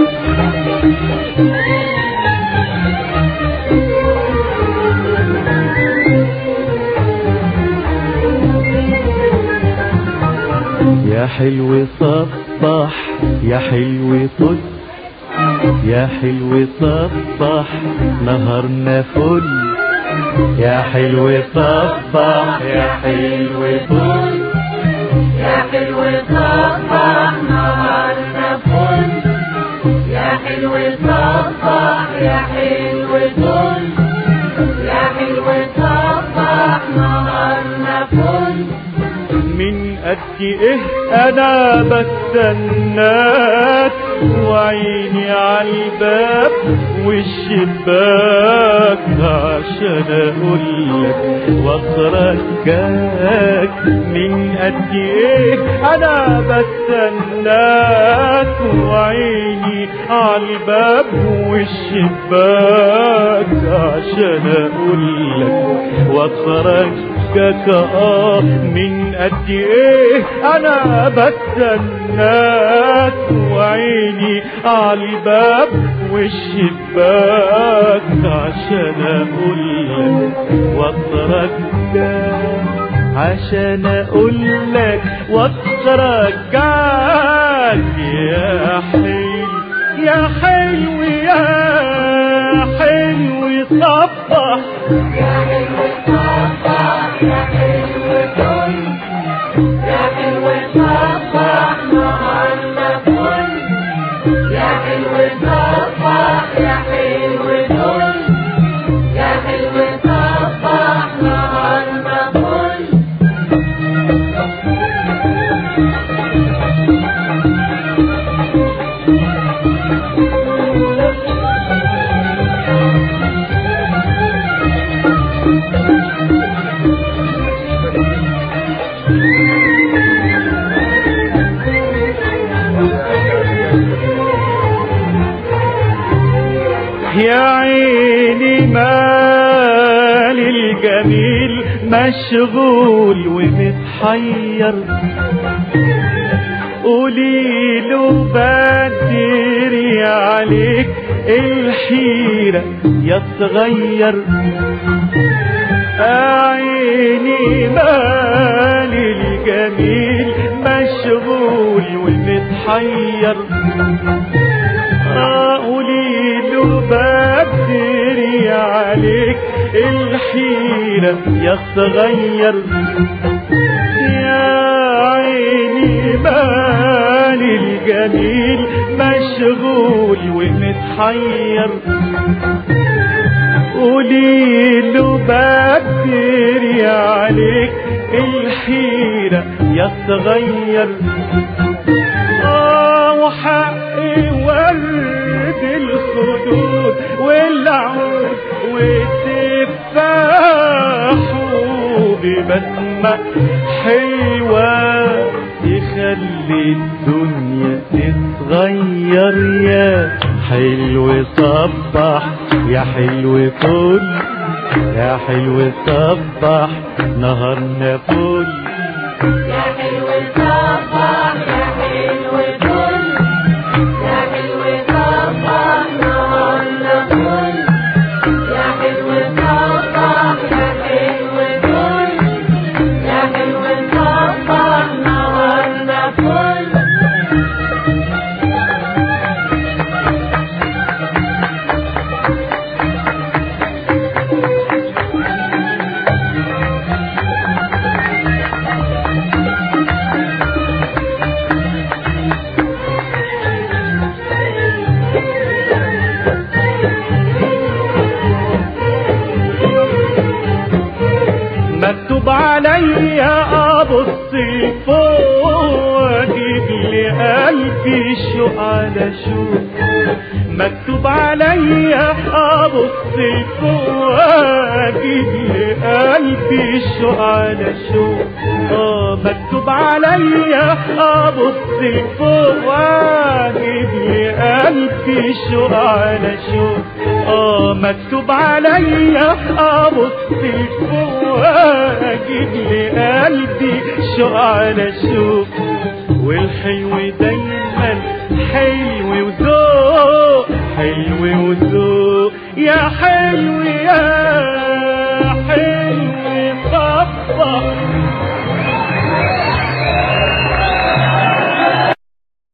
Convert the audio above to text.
يا حلو صبح يا حلو طل، يا حلو صبح نهارنا فل، يا حلو صبح يا حلو طل، يا حلو صبح نهارنا فل، يا حلو صبح يا حلو طل، يا حلو صبح نهارنا فل. من قد ايه انا بستناك وعيني عالباب والشباك عشان اقولك واخرجك. من قد ايه انا بستناك وعيني عالباب والشباك عشان اقولك واخرجك. من قد ايه انا بستناك وعيني عالباب والشباك عشان اقولك واخرجك، عشان اقولك واخرجك. يا حلو يا حلو يا حلو صبح، يا حلو صبح يا حلو طل، يا حلو صبح نهارنا فل، يا حلو صبح يا حلو طل، يا حلو صبح نهارنا فل. يا عيني مال الجميل مشغول ومتحير، قوليله بدري عليك الحيرة يتغير. عيني مال الجميل مشغول ومتحير، قوليله بدري عليك الحيرة يتغير. يا عيني مال الجميل مشغول ومتحير، قوليله بدري عليك الحيرة يتغير. وحقي ورد الخدود والعود والتفاح ببسمة حلوة تخلي الدنيا تتغير. يا حلو صبح يا حلو طل، يا حلو صبح نهارنا فل، يا حلو صبح يا حلو طل، يا حلو صبح نهارنا فل، يا حلو صبح يا حلو طل، يا حلو صبح نهارنا فل. مكتوب عليا ابص فوق اجيب لي قلبي شوق على شوق. مكتوب عليا ابص فوق اجيب لي قلبي شوق على شوق. مكتوب عليا ابص فوق اجيب لي قلبي شوق على شوق. مكتوب عليا ابص فوق اجيب لي قلبي شوق على شوق. والحلو دايما حلو وذوق حلو وذوق يا حلو يا حلو صبح